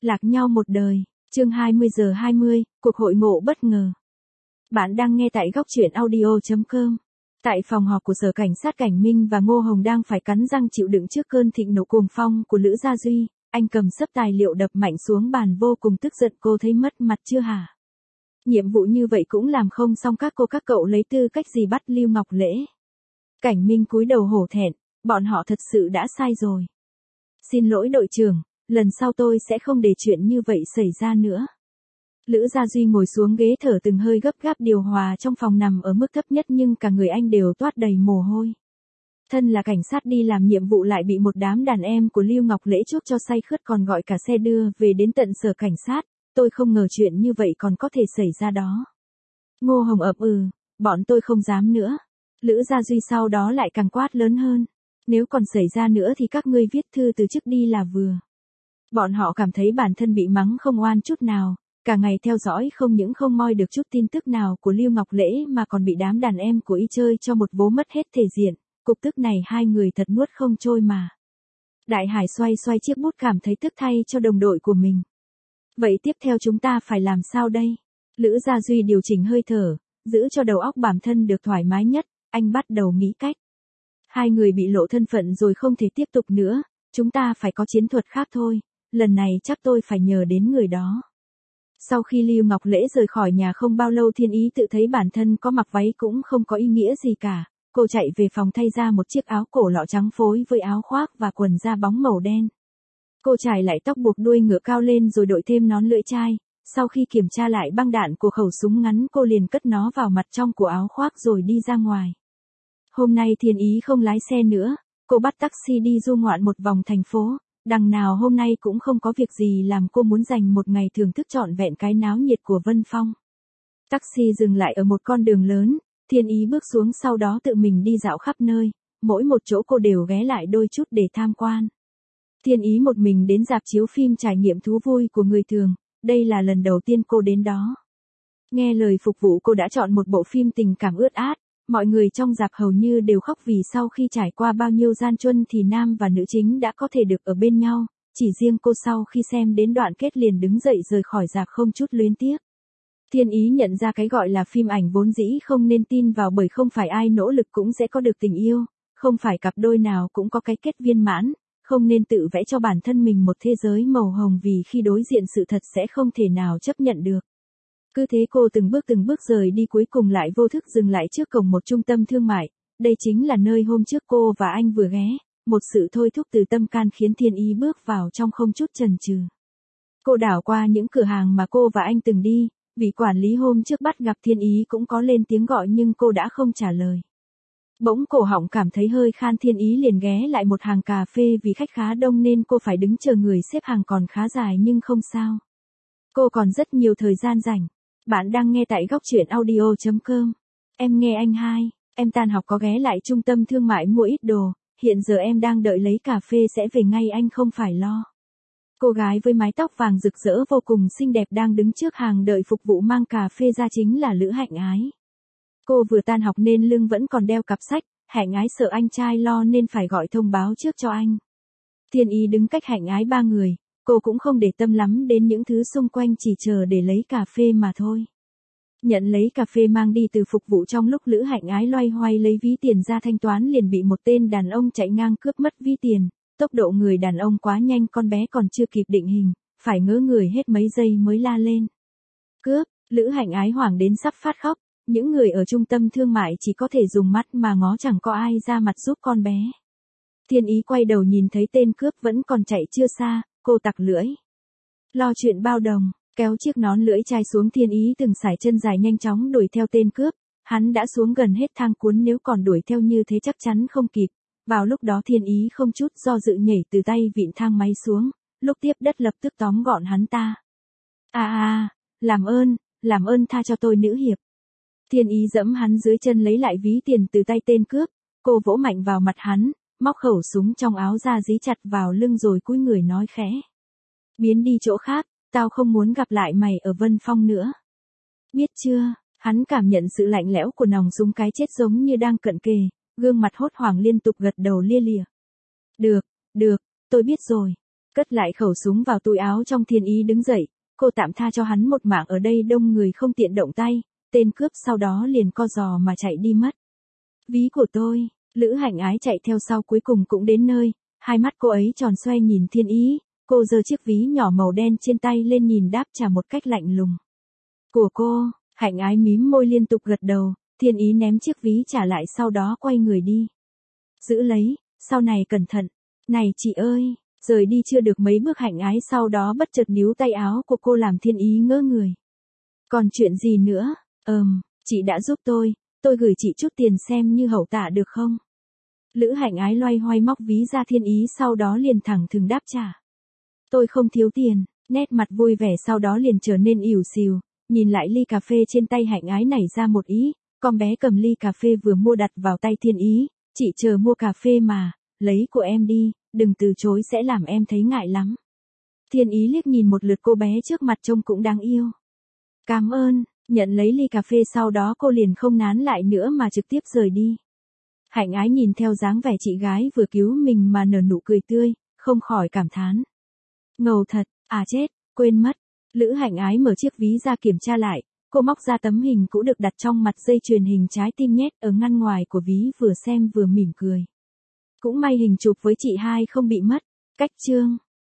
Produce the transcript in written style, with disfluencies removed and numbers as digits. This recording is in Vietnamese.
Lạc nhau một đời, chương 20:20, cuộc hội ngộ bất ngờ. Bạn đang nghe tại góc truyện audio.com. Tại phòng họp của Sở Cảnh sát Cảnh Minh và Ngô Hồng đang phải cắn răng chịu đựng trước cơn thịnh nộ cuồng phong của Lữ Gia Duy, anh cầm xấp tài liệu đập mạnh xuống bàn vô cùng tức giận. Cô thấy mất mặt chưa hả? Nhiệm vụ như vậy cũng làm không xong, các cậu lấy tư cách gì bắt Lưu Ngọc Lễ? Cảnh Minh cúi đầu hổ thẹn, bọn họ thật sự đã sai rồi. Xin lỗi đội trưởng, lần sau tôi sẽ không để chuyện như vậy xảy ra nữa. Lữ Gia Duy ngồi xuống ghế thở từng hơi gấp gáp, điều hòa trong phòng nằm ở mức thấp nhất nhưng cả người anh đều toát đầy mồ hôi. Thân là cảnh sát đi làm nhiệm vụ lại bị một đám đàn em của Lưu Ngọc Lễ chuốc cho say khướt, còn gọi cả xe đưa về đến tận sở cảnh sát. Tôi không ngờ chuyện như vậy còn có thể xảy ra đó. Ngô Hồng ậm bọn tôi không dám nữa. Lữ Gia Duy sau đó lại càng quát lớn hơn. Nếu còn xảy ra nữa thì các ngươi viết thư từ chức đi là vừa. Bọn họ cảm thấy bản thân bị mắng không oan chút nào, cả ngày theo dõi không những không moi được chút tin tức nào của Lưu Ngọc Lễ mà còn bị đám đàn em của y chơi cho một vố mất hết thể diện. Cục tức này hai người thật nuốt không trôi mà. Đại Hải xoay chiếc bút, cảm thấy tức thay cho đồng đội của mình. Vậy tiếp theo chúng ta phải làm sao đây? Lữ Gia Duy điều chỉnh hơi thở, giữ cho đầu óc bản thân được thoải mái nhất, anh bắt đầu nghĩ cách. Hai người bị lộ thân phận rồi không thể tiếp tục nữa, chúng ta phải có chiến thuật khác thôi, lần này chắc tôi phải nhờ đến người đó. Sau khi Lưu Ngọc Lễ rời khỏi nhà không bao lâu, Thiên Ý tự thấy bản thân có mặc váy cũng không có ý nghĩa gì cả, cô chạy về phòng thay ra một chiếc áo cổ lọ trắng phối với áo khoác và quần da bóng màu đen. Cô chải lại tóc buộc đuôi ngựa cao lên rồi đội thêm nón lưỡi chai, sau khi kiểm tra lại băng đạn của khẩu súng ngắn cô liền cất nó vào mặt trong của áo khoác rồi đi ra ngoài. Hôm nay Thiên Ý không lái xe nữa, cô bắt taxi đi du ngoạn một vòng thành phố, đằng nào hôm nay cũng không có việc gì làm, cô muốn dành một ngày thưởng thức trọn vẹn cái náo nhiệt của Vân Phong. Taxi dừng lại ở một con đường lớn, Thiên Ý bước xuống sau đó tự mình đi dạo khắp nơi, mỗi một chỗ cô đều ghé lại đôi chút để tham quan. Thiên Ý một mình đến rạp chiếu phim trải nghiệm thú vui của người thường, đây là lần đầu tiên cô đến đó. Nghe lời phục vụ cô đã chọn một bộ phim tình cảm ướt át, mọi người trong rạp hầu như đều khóc vì sau khi trải qua bao nhiêu gian truân thì nam và nữ chính đã có thể được ở bên nhau, chỉ riêng cô sau khi xem đến đoạn kết liền đứng dậy rời khỏi rạp không chút luyến tiếc. Thiên Ý nhận ra cái gọi là phim ảnh vốn dĩ không nên tin vào, bởi không phải ai nỗ lực cũng sẽ có được tình yêu, không phải cặp đôi nào cũng có cái kết viên mãn. Không nên tự vẽ cho bản thân mình một thế giới màu hồng, vì khi đối diện sự thật sẽ không thể nào chấp nhận được. Cứ thế cô từng bước rời đi, cuối cùng lại vô thức dừng lại trước cổng một trung tâm thương mại. Đây chính là nơi hôm trước cô và anh vừa ghé. Một sự thôi thúc từ tâm can khiến Thiên Ý bước vào trong không chút chần chừ. Cô đảo qua những cửa hàng mà cô và anh từng đi. Vị quản lý hôm trước bắt gặp Thiên Ý cũng có lên tiếng gọi nhưng cô đã không trả lời. Bỗng cổ họng cảm thấy hơi khan, Thiên Ý liền ghé lại một hàng cà phê, vì khách khá đông nên cô phải đứng chờ người xếp hàng còn khá dài nhưng không sao. Cô còn rất nhiều thời gian rảnh. Bạn đang nghe tại góc truyện audio.com. Em nghe anh hai, em tan học có ghé lại trung tâm thương mại mua ít đồ, hiện giờ em đang đợi lấy cà phê sẽ về ngay, anh không phải lo. Cô gái với mái tóc vàng rực rỡ vô cùng xinh đẹp đang đứng trước hàng đợi phục vụ mang cà phê ra chính là Lữ Hạnh Ái. Cô vừa tan học nên lưng vẫn còn đeo cặp sách, Hạnh Ái sợ anh trai lo nên phải gọi thông báo trước cho anh. Thiên Ý đứng cách Hạnh Ái 3 người, cô cũng không để tâm lắm đến những thứ xung quanh, chỉ chờ để lấy cà phê mà thôi. Nhận lấy cà phê mang đi từ phục vụ, trong lúc Lữ Hạnh Ái loay hoay lấy ví tiền ra thanh toán liền bị một tên đàn ông chạy ngang cướp mất ví tiền. Tốc độ người đàn ông quá nhanh, con bé còn chưa kịp định hình, phải ngớ người hết mấy giây mới la lên. Cướp! Lữ Hạnh Ái hoảng đến sắp phát khóc. Những người ở trung tâm thương mại chỉ có thể dùng mắt mà ngó, chẳng có ai ra mặt giúp con bé. Thiên Ý quay đầu nhìn thấy tên cướp vẫn còn chạy chưa xa, cô tặc lưỡi. Lo chuyện bao đồng, kéo chiếc nón lưỡi chai xuống, Thiên Ý từng sải chân dài nhanh chóng đuổi theo tên cướp. Hắn đã xuống gần hết thang cuốn, nếu còn đuổi theo như thế chắc chắn không kịp. Vào lúc đó Thiên Ý không chút do dự nhảy từ tay vịn thang máy xuống, lúc tiếp đất lập tức tóm gọn hắn ta. Làm ơn tha cho tôi nữ hiệp. Thiên Ý giẫm hắn dưới chân lấy lại ví tiền từ tay tên cướp, cô vỗ mạnh vào mặt hắn, móc khẩu súng trong áo ra dí chặt vào lưng rồi cúi người nói khẽ. Biến đi chỗ khác, tao không muốn gặp lại mày ở Vân Phong nữa. Biết chưa? Hắn cảm nhận sự lạnh lẽo của nòng súng cái chết giống như đang cận kề, gương mặt hốt hoảng liên tục gật đầu lia lịa. Được, tôi biết rồi. Cất lại khẩu súng vào túi áo trong, Thiên Ý đứng dậy, cô tạm tha cho hắn một mạng ở đây đông người không tiện động tay, tên cướp sau đó liền co giò mà chạy đi mất. Ví của tôi, Lữ Hạnh Ái chạy theo sau cuối cùng cũng đến nơi, hai mắt cô ấy tròn xoe nhìn Thiên Ý, cô giơ chiếc ví nhỏ màu đen trên tay lên nhìn đáp trả một cách lạnh lùng. Của cô, Hạnh Ái mím môi liên tục gật đầu, Thiên Ý ném chiếc ví trả lại sau đó quay người đi. Giữ lấy, sau này cẩn thận. Này chị ơi, rời đi chưa được mấy bước Hạnh Ái sau đó bất chợt níu tay áo của cô làm Thiên Ý ngỡ người. Còn chuyện gì nữa? Chị đã giúp tôi gửi chị chút tiền xem như hậu tạ được không? Lữ Hạnh Ái loay hoay móc ví ra, Thiên Ý sau đó liền thẳng thừng đáp trả. Tôi không thiếu tiền, nét mặt vui vẻ sau đó liền trở nên ỉu xìu, nhìn lại ly cà phê trên tay Hạnh Ái nảy ra một ý, con bé cầm ly cà phê vừa mua đặt vào tay Thiên Ý, chị chờ mua cà phê mà, lấy của em đi, đừng từ chối sẽ làm em thấy ngại lắm. Thiên Ý liếc nhìn một lượt cô bé trước mặt trông cũng đáng yêu. Cảm ơn, nhận lấy ly cà phê sau đó cô liền không nán lại nữa mà trực tiếp rời đi. Hạnh Ái nhìn theo dáng vẻ chị gái vừa cứu mình mà nở nụ cười tươi, không khỏi cảm thán. Ngầu thật, chết, quên mất. Lữ Hạnh Ái mở chiếc ví ra kiểm tra lại, cô móc ra tấm hình cũ được đặt trong mặt dây chuyền hình trái tim nhét ở ngăn ngoài của ví, vừa xem vừa mỉm cười. Cũng may hình chụp với chị hai không bị mất. Cách chương